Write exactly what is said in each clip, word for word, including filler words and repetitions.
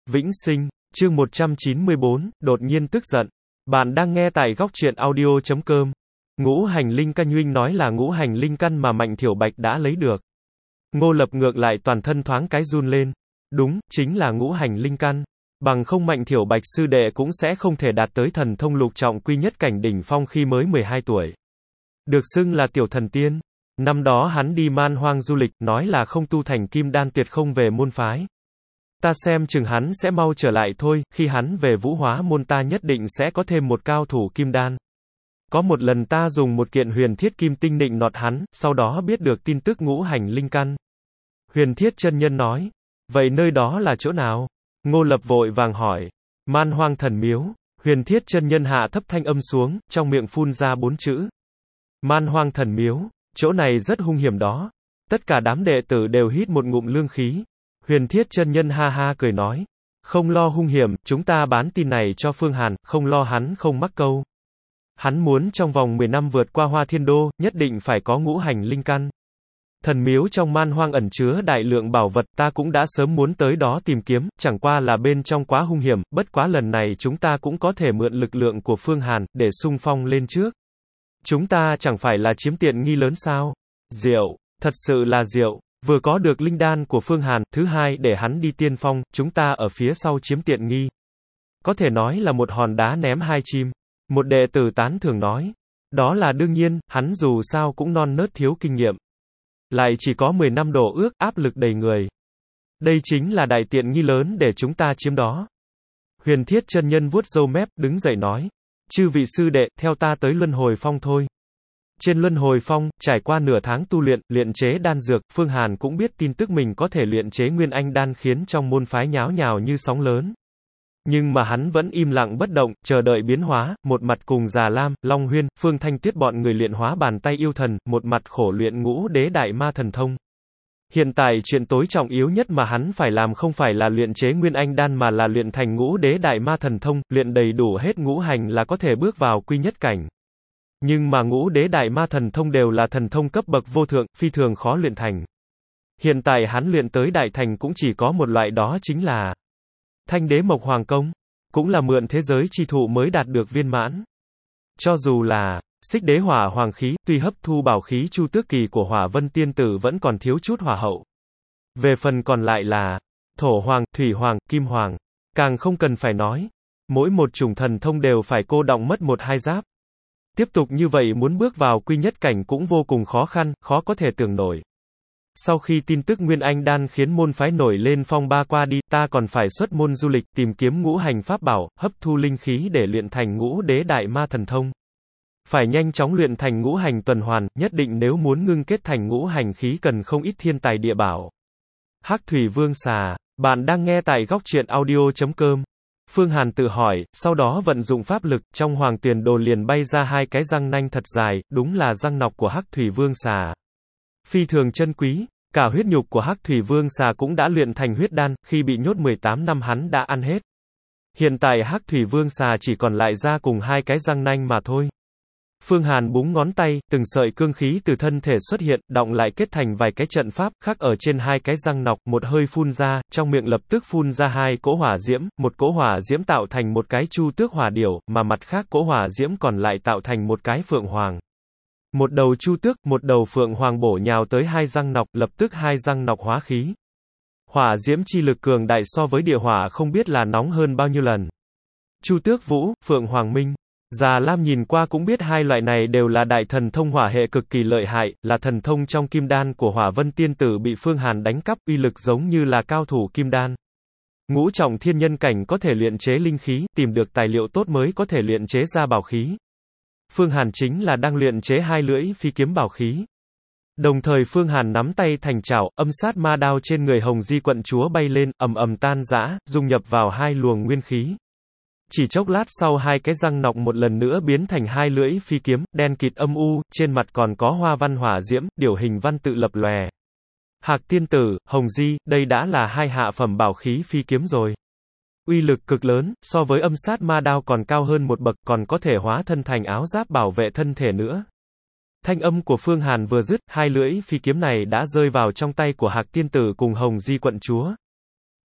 Vĩnh sinh, chương một trăm chín mươi bốn, đột nhiên tức giận. Bạn đang nghe tại góc truyện audio chấm com. Ngũ hành linh căn Huynh nói là ngũ hành linh căn mà Mạnh Thiểu Bạch đã lấy được. Ngô Lập ngược lại toàn thân thoáng cái run lên. Đúng, chính là ngũ hành linh căn. Bằng không Mạnh Thiểu Bạch sư đệ cũng sẽ không thể đạt tới thần thông lục trọng quy nhất cảnh đỉnh phong khi mới mười hai tuổi. Được xưng là tiểu thần tiên. Năm đó hắn đi man hoang du lịch, nói là không tu thành kim đan tuyệt không về môn phái. Ta xem chừng hắn sẽ mau trở lại thôi, khi hắn về vũ hóa môn ta nhất định sẽ có thêm một cao thủ kim đan. Có một lần ta dùng một kiện huyền thiết kim tinh nịnh nọt hắn, sau đó biết được tin tức ngũ hành linh căn. Huyền thiết chân nhân nói, vậy nơi đó là chỗ nào? Ngô Lập vội vàng hỏi, man hoang thần miếu. Huyền thiết chân nhân hạ thấp thanh âm xuống, trong miệng phun ra bốn chữ. Man hoang thần miếu, chỗ này rất hung hiểm đó. Tất cả đám đệ tử đều hít một ngụm lương khí. Huyền thiết chân nhân ha ha cười nói, không lo hung hiểm, chúng ta bán tin này cho Phương Hàn, không lo hắn không mắc câu. Hắn muốn trong vòng mười năm vượt qua Hoa Thiên Đô, nhất định phải có ngũ hành linh căn. Thần miếu trong man hoang ẩn chứa đại lượng bảo vật, ta cũng đã sớm muốn tới đó tìm kiếm, chẳng qua là bên trong quá hung hiểm, bất quá lần này chúng ta cũng có thể mượn lực lượng của Phương Hàn, để xung phong lên trước. Chúng ta chẳng phải là chiếm tiện nghi lớn sao? Diệu, thật sự là diệu. Vừa có được linh đan của Phương Hàn, thứ hai để hắn đi tiên phong, chúng ta ở phía sau chiếm tiện nghi. Có thể nói là một hòn đá ném hai chim. Một đệ tử tán thưởng nói. Đó là đương nhiên, hắn dù sao cũng non nớt thiếu kinh nghiệm. Lại chỉ có mười năm đổ ước, áp lực đầy người. Đây chính là đại tiện nghi lớn để chúng ta chiếm đó. Huyền thiết chân nhân vuốt râu mép, đứng dậy nói. Chư vị sư đệ, theo ta tới Luân Hồi Phong thôi. Trên Luân Hồi Phong, trải qua nửa tháng tu luyện, luyện chế đan dược, Phương Hàn cũng biết tin tức mình có thể luyện chế Nguyên Anh đan khiến trong môn phái nháo nhào như sóng lớn. Nhưng mà hắn vẫn im lặng bất động, chờ đợi biến hóa, một mặt cùng Già Lam, Long Huyên, Phương Thanh Tuyết bọn người luyện hóa bàn tay yêu thần, một mặt khổ luyện ngũ đế đại ma thần thông. Hiện tại chuyện tối trọng yếu nhất mà hắn phải làm không phải là luyện chế Nguyên Anh đan mà là luyện thành ngũ đế đại ma thần thông, luyện đầy đủ hết ngũ hành là có thể bước vào quy nhất cảnh. Nhưng mà ngũ đế đại ma thần thông đều là thần thông cấp bậc vô thượng, phi thường khó luyện thành. Hiện tại hắn luyện tới đại thành cũng chỉ có một loại, đó chính là Thanh Đế Mộc Hoàng Công, cũng là mượn thế giới chi thụ mới đạt được viên mãn. Cho dù là Xích Đế Hỏa Hoàng khí, tuy hấp thu bảo khí Chu Tước Kỳ của Hỏa Vân Tiên Tử vẫn còn thiếu chút hỏa hậu. Về phần còn lại là Thổ Hoàng, Thủy Hoàng, Kim Hoàng, càng không cần phải nói. Mỗi một chủng thần thông đều phải cô đọng mất một hai giáp. Tiếp tục như vậy muốn bước vào quy nhất cảnh cũng vô cùng khó khăn, khó có thể tưởng nổi. Sau khi tin tức Nguyên Anh đan khiến môn phái nổi lên phong ba qua đi, ta còn phải xuất môn du lịch, tìm kiếm ngũ hành pháp bảo, hấp thu linh khí để luyện thành ngũ đế đại ma thần thông. Phải nhanh chóng luyện thành ngũ hành tuần hoàn, nhất định nếu muốn ngưng kết thành ngũ hành khí cần không ít thiên tài địa bảo. Hắc Thủy Vương Xà, bạn đang nghe tại góc truyện audio chấm com. Phương Hàn tự hỏi, sau đó vận dụng pháp lực, trong hoàng tuyền đồ liền bay ra hai cái răng nanh thật dài, đúng là răng nọc của Hắc Thủy Vương Xà. Phi thường chân quý, cả huyết nhục của Hắc Thủy Vương Xà cũng đã luyện thành huyết đan, khi bị nhốt mười tám năm hắn đã ăn hết. Hiện tại Hắc Thủy Vương Xà chỉ còn lại da cùng hai cái răng nanh mà thôi. Phương Hàn búng ngón tay, từng sợi cương khí từ thân thể xuất hiện, đọng lại kết thành vài cái trận pháp, khắc ở trên hai cái răng nọc, một hơi phun ra, trong miệng lập tức phun ra hai cỗ hỏa diễm, một cỗ hỏa diễm tạo thành một cái Chu Tước Hỏa Điểu, mà mặt khác cỗ hỏa diễm còn lại tạo thành một cái Phượng Hoàng. Một đầu Chu Tước, một đầu Phượng Hoàng bổ nhào tới hai răng nọc, lập tức hai răng nọc hóa khí. Hỏa diễm chi lực cường đại so với địa hỏa không biết là nóng hơn bao nhiêu lần. Chu Tước Vũ, Phượng Hoàng Minh. Già Lam nhìn qua cũng biết hai loại này đều là đại thần thông hỏa hệ cực kỳ lợi hại, là thần thông trong kim đan của Hỏa Vân Tiên Tử bị Phương Hàn đánh cắp, uy lực giống như là cao thủ kim đan. Ngũ trọng thiên nhân cảnh có thể luyện chế linh khí, tìm được tài liệu tốt mới có thể luyện chế ra bảo khí. Phương Hàn chính là đang luyện chế hai lưỡi phi kiếm bảo khí. Đồng thời Phương Hàn nắm tay thành chảo, âm sát ma đao trên người Hồng Di quận chúa bay lên, ầm ầm tan rã, dung nhập vào hai luồng nguyên khí. Chỉ chốc lát sau hai cái răng nọc một lần nữa biến thành hai lưỡi phi kiếm, đen kịt âm u, trên mặt còn có hoa văn hỏa diễm, điểu hình văn tự lập lòe. Hạc Tiên Tử, Hồng Di, đây đã là hai hạ phẩm bảo khí phi kiếm rồi. Uy lực cực lớn, so với âm sát ma đao còn cao hơn một bậc, còn có thể hóa thân thành áo giáp bảo vệ thân thể nữa. Thanh âm của Phương Hàn vừa dứt, hai lưỡi phi kiếm này đã rơi vào trong tay của Hạc Tiên Tử cùng Hồng Di quận chúa.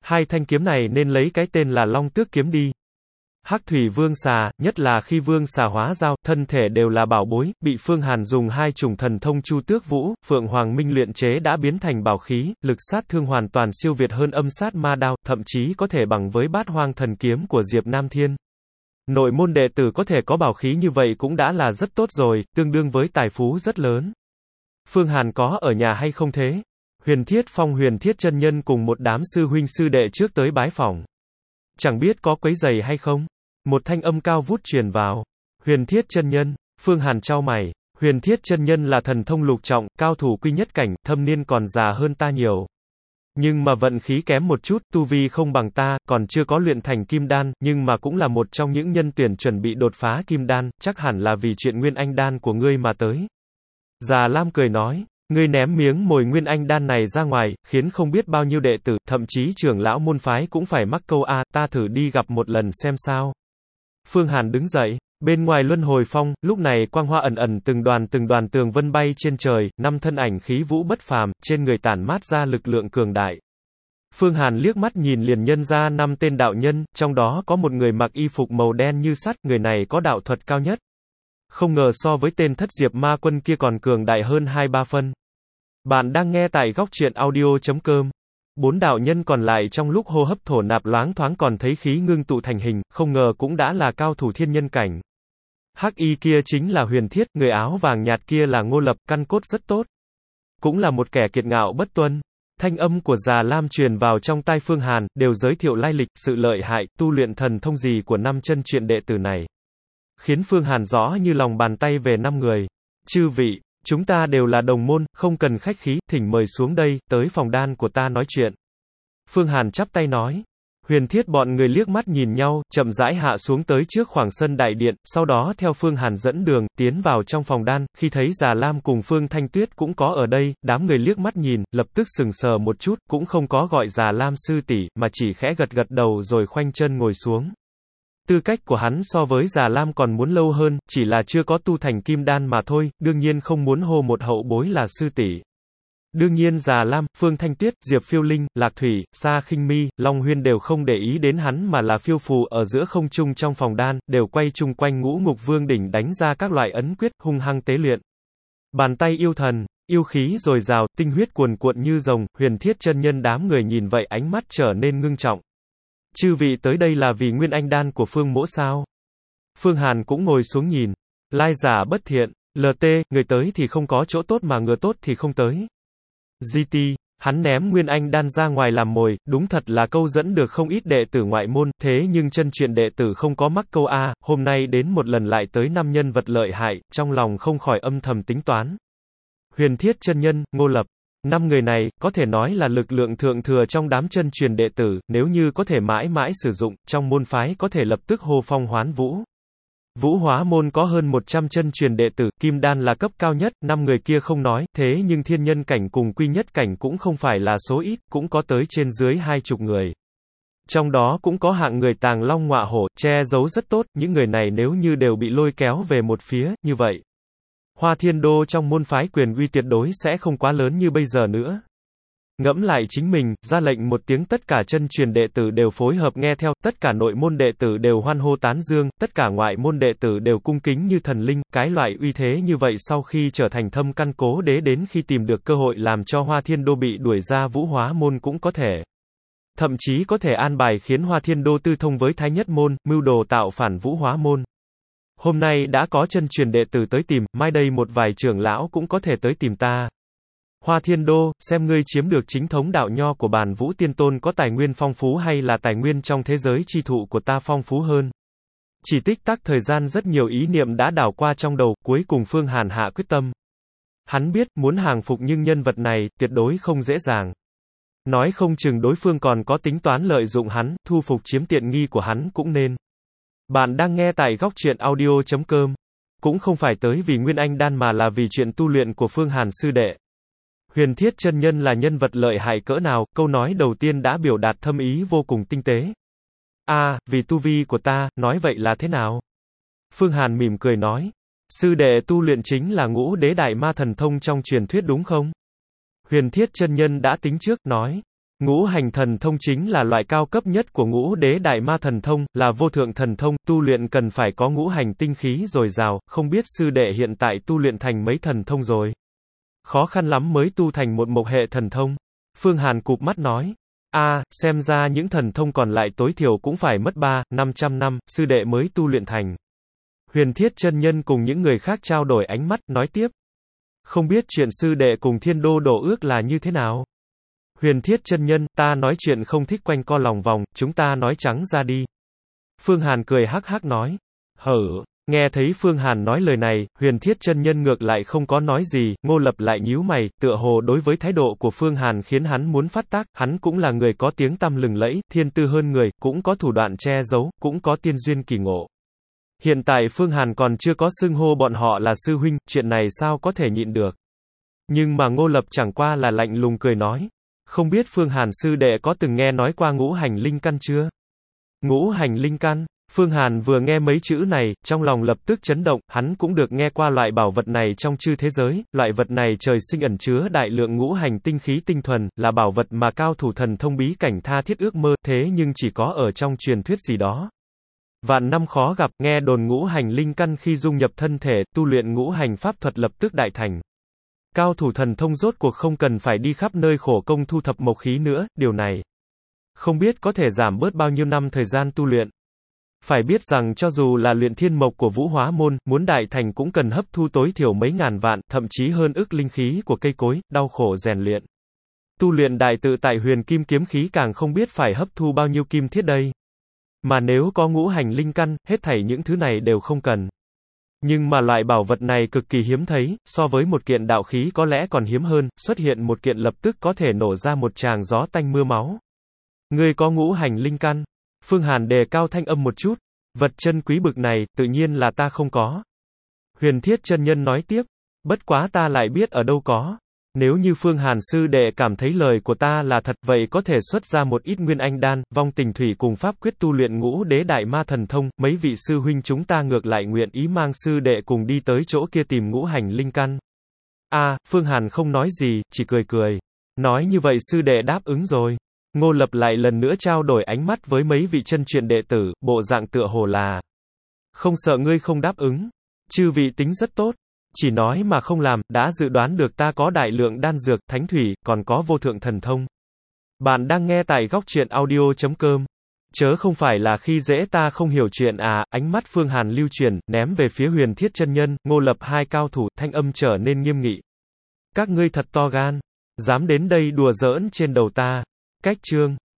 Hai thanh kiếm này nên lấy cái tên là Long Tước kiếm đi. Hắc thủy vương xà, nhất là khi vương xà hóa dao, thân thể đều là bảo bối, bị Phương Hàn dùng hai chủng thần thông Chu Tước Vũ, Phượng Hoàng Minh luyện chế đã biến thành bảo khí, lực sát thương hoàn toàn siêu việt hơn âm sát ma đao, thậm chí có thể bằng với Bát Hoang thần kiếm của Diệp Nam Thiên. Nội môn đệ tử có thể có bảo khí như vậy cũng đã là rất tốt rồi, tương đương với tài phú rất lớn. Phương Hàn có ở nhà hay không thế? Huyền Thiết Phong Huyền Thiết chân nhân cùng một đám sư huynh sư đệ trước tới bái phỏng. Chẳng biết có quấy giày hay không? Một thanh âm cao vút truyền vào. Huyền Thiết chân nhân, Phương Hàn chau mày. Huyền Thiết chân nhân là thần thông lục trọng, cao thủ quy nhất cảnh, thâm niên còn già hơn ta nhiều. Nhưng mà vận khí kém một chút, tu vi không bằng ta, còn chưa có luyện thành kim đan, nhưng mà cũng là một trong những nhân tuyển chuẩn bị đột phá kim đan, chắc hẳn là vì chuyện nguyên anh đan của ngươi mà tới. Già Lam cười nói, ngươi ném miếng mồi nguyên anh đan này ra ngoài, khiến không biết bao nhiêu đệ tử, thậm chí trưởng lão môn phái cũng phải mắc câu a, ta thử đi gặp một lần xem sao. Phương Hàn đứng dậy, bên ngoài luân hồi phong, lúc này quang hoa ẩn ẩn từng đoàn từng đoàn tường vân bay trên trời, năm thân ảnh khí vũ bất phàm, trên người tản mát ra lực lượng cường đại. Phương Hàn liếc mắt nhìn liền nhân ra năm tên đạo nhân, trong đó có một người mặc y phục màu đen như sắt, người này có đạo thuật cao nhất. Không ngờ so với tên thất diệp ma quân kia còn cường đại hơn hai ba phân. Bạn đang nghe tại góc truyện audio chấm com. Bốn đạo nhân còn lại trong lúc hô hấp thổ nạp loáng thoáng còn thấy khí ngưng tụ thành hình, không ngờ cũng đã là cao thủ thiên nhân cảnh. Hắc y kia chính là Huyền Thiết, người áo vàng nhạt kia là Ngô Lập, căn cốt rất tốt. Cũng là một kẻ kiệt ngạo bất tuân. Thanh âm của Già Lam truyền vào trong tai Phương Hàn, đều giới thiệu lai lịch, sự lợi hại, tu luyện thần thông gì của năm chân truyền đệ tử này. Khiến Phương Hàn rõ như lòng bàn tay về năm người. Chư vị, chúng ta đều là đồng môn, không cần khách khí, thỉnh mời xuống đây, tới phòng đan của ta nói chuyện. Phương Hàn chắp tay nói. Huyền Thiết bọn người liếc mắt nhìn nhau, chậm rãi hạ xuống tới trước khoảng sân đại điện, sau đó theo Phương Hàn dẫn đường, tiến vào trong phòng đan, khi thấy Già Lam cùng Phương Thanh Tuyết cũng có ở đây, đám người liếc mắt nhìn, lập tức sừng sờ một chút, cũng không có gọi Già Lam sư tỷ, mà chỉ khẽ gật gật đầu rồi khoanh chân ngồi xuống. Tư cách của hắn so với Già Lam còn muốn lâu hơn, chỉ là chưa có tu thành kim đan mà thôi, đương nhiên không muốn hô một hậu bối là sư tỷ. Đương nhiên Già Lam, Phương Thanh Tuyết, Diệp Phiêu Linh, Lạc Thủy, Sa Khinh Mi, Long Huyên đều không để ý đến hắn mà là phiêu phù ở giữa không trung trong phòng đan, đều quay chung quanh Ngũ Ngục Vương đỉnh đánh ra các loại ấn quyết, hung hăng tế luyện. Bàn tay yêu thần, yêu khí dồi dào, tinh huyết cuồn cuộn như rồng, Huyền Thiết chân nhân đám người nhìn vậy ánh mắt trở nên ngưng trọng. Chư vị tới đây là vì nguyên anh đan của Phương Mỗ sao? Phương Hàn cũng ngồi xuống nhìn. Lai giả bất thiện, lờ tê, người tới thì không có chỗ tốt mà ngừa tốt thì không tới. giê tê, hắn ném nguyên anh đan ra ngoài làm mồi, đúng thật là câu dẫn được không ít đệ tử ngoại môn, thế nhưng chân truyền đệ tử không có mắc câu A, hôm nay đến một lần lại tới năm nhân vật lợi hại, trong lòng không khỏi âm thầm tính toán. Huyền Thiết chân nhân, Ngô Lập. Năm người này, có thể nói là lực lượng thượng thừa trong đám chân truyền đệ tử, nếu như có thể mãi mãi sử dụng, trong môn phái có thể lập tức hô phong hoán vũ. Vũ Hóa môn có hơn một trăm chân truyền đệ tử, kim đan là cấp cao nhất, năm người kia không nói, thế nhưng thiên nhân cảnh cùng quy nhất cảnh cũng không phải là số ít, cũng có tới trên dưới hai chục người. Trong đó cũng có hạng người tàng long ngọa hổ, che giấu rất tốt, những người này nếu như đều bị lôi kéo về một phía, như vậy. Hoa Thiên Đô trong môn phái quyền uy tuyệt đối sẽ không quá lớn như bây giờ nữa. Ngẫm lại chính mình, ra lệnh một tiếng tất cả chân truyền đệ tử đều phối hợp nghe theo, tất cả nội môn đệ tử đều hoan hô tán dương, tất cả ngoại môn đệ tử đều cung kính như thần linh, cái loại uy thế như vậy sau khi trở thành thâm căn cố đế đến khi tìm được cơ hội làm cho Hoa Thiên Đô bị đuổi ra Vũ Hóa môn cũng có thể. Thậm chí có thể an bài khiến Hoa Thiên Đô tư thông với Thái Nhất môn, mưu đồ tạo phản Vũ Hóa môn. Hôm nay đã có chân truyền đệ tử tới tìm, mai đây một vài trưởng lão cũng có thể tới tìm ta. Hoa Thiên Đô, xem ngươi chiếm được chính thống đạo nho của bản Vũ Tiên Tôn có tài nguyên phong phú hay là tài nguyên trong thế giới chi thụ của ta phong phú hơn. Chỉ tích tắc thời gian rất nhiều ý niệm đã đảo qua trong đầu, cuối cùng Phương Hàn hạ quyết tâm. Hắn biết, muốn hàng phục nhưng nhân vật này, tuyệt đối không dễ dàng. Nói không chừng đối phương còn có tính toán lợi dụng hắn, thu phục chiếm tiện nghi của hắn cũng nên. Bạn đang nghe tại góc truyện audio chấm com. Cũng không phải tới vì nguyên anh đan mà là vì chuyện tu luyện của Phương Hàn sư đệ. Huyền Thiết chân nhân là nhân vật lợi hại cỡ nào, câu nói đầu tiên đã biểu đạt thâm ý vô cùng tinh tế. A, à, vì tu vi của ta, nói vậy là thế nào? Phương Hàn mỉm cười nói. Sư đệ tu luyện chính là ngũ đế đại ma thần thông trong truyền thuyết đúng không? Huyền Thiết chân nhân đã tính trước, nói. Ngũ hành thần thông chính là loại cao cấp nhất của ngũ đế đại ma thần thông, là vô thượng thần thông, tu luyện cần phải có ngũ hành tinh khí dồi dào, không biết sư đệ hiện tại tu luyện thành mấy thần thông rồi. Khó khăn lắm mới tu thành một mộc hệ thần thông. Phương Hàn cụp mắt nói. A, à, xem ra những thần thông còn lại tối thiểu cũng phải mất ba, năm trăm năm, sư đệ mới tu luyện thành. Huyền Thiết chân nhân cùng những người khác trao đổi ánh mắt, nói tiếp. Không biết chuyện sư đệ cùng Thiên Đô đổ ước là như thế nào? Huyền Thiết chân nhân, ta nói chuyện không thích quanh co lòng vòng, chúng ta nói trắng ra đi. Phương Hàn cười hắc hắc nói. Hở, nghe thấy Phương Hàn nói lời này, Huyền Thiết chân nhân ngược lại không có nói gì, Ngô Lập lại nhíu mày, tựa hồ đối với thái độ của Phương Hàn khiến hắn muốn phát tác, hắn cũng là người có tiếng tăm lừng lẫy, thiên tư hơn người, cũng có thủ đoạn che giấu, cũng có tiên duyên kỳ ngộ. Hiện tại Phương Hàn còn chưa có xưng hô bọn họ là sư huynh, chuyện này sao có thể nhịn được. Nhưng mà Ngô Lập chẳng qua là lạnh lùng cười nói. Không biết Phương Hàn sư đệ có từng nghe nói qua ngũ hành linh căn chưa? Ngũ hành linh căn? Phương Hàn vừa nghe mấy chữ này, trong lòng lập tức chấn động, hắn cũng được nghe qua loại bảo vật này trong chư thế giới, loại vật này trời sinh ẩn chứa đại lượng ngũ hành tinh khí tinh thuần, là bảo vật mà cao thủ thần thông bí cảnh tha thiết ước mơ, thế nhưng chỉ có ở trong truyền thuyết gì đó. Vạn năm khó gặp, nghe đồn ngũ hành linh căn khi dung nhập thân thể, tu luyện ngũ hành pháp thuật lập tức đại thành. Cao thủ thần thông rốt cuộc không cần phải đi khắp nơi khổ công thu thập mộc khí nữa, điều này không biết có thể giảm bớt bao nhiêu năm thời gian tu luyện. Phải biết rằng cho dù là luyện thiên mộc của Vũ Hóa môn, muốn đại thành cũng cần hấp thu tối thiểu mấy ngàn vạn, thậm chí hơn ức linh khí của cây cối, đau khổ rèn luyện. Tu luyện đại tự tại huyền kim kiếm khí càng không biết phải hấp thu bao nhiêu kim thiết đây. Mà nếu có ngũ hành linh căn, hết thảy những thứ này đều không cần. Nhưng mà loại bảo vật này cực kỳ hiếm thấy, so với một kiện đạo khí có lẽ còn hiếm hơn, xuất hiện một kiện lập tức có thể nổ ra một tràng gió tanh mưa máu. Ngươi có ngũ hành linh căn? Phương Hàn đề cao thanh âm một chút. Vật chân quý bực này, tự nhiên là ta không có. Huyền Thiết chân nhân nói tiếp. Bất quá ta lại biết ở đâu có. Nếu như Phương Hàn sư đệ cảm thấy lời của ta là thật, vậy có thể xuất ra một ít nguyên anh đan, vong tình thủy cùng pháp quyết tu luyện ngũ đế đại ma thần thông, mấy vị sư huynh chúng ta ngược lại nguyện ý mang sư đệ cùng đi tới chỗ kia tìm ngũ hành linh căn. A, à, Phương Hàn không nói gì, chỉ cười cười. Nói như vậy sư đệ đáp ứng rồi. Ngô Lập lại lần nữa trao đổi ánh mắt với mấy vị chân truyền đệ tử, bộ dạng tựa hồ là không sợ ngươi không đáp ứng. Chư vị tính rất tốt. Chỉ nói mà không làm, đã dự đoán được ta có đại lượng đan dược, thánh thủy, còn có vô thượng thần thông. Bạn đang nghe tại góc truyện audio chấm com. Chớ không phải là khi dễ ta không hiểu chuyện à, ánh mắt Phương Hàn lưu chuyển, ném về phía Huyền Thiết chân nhân, Ngô Lập hai cao thủ, thanh âm trở nên nghiêm nghị. Các ngươi thật to gan, dám đến đây đùa giỡn trên đầu ta. Cách chương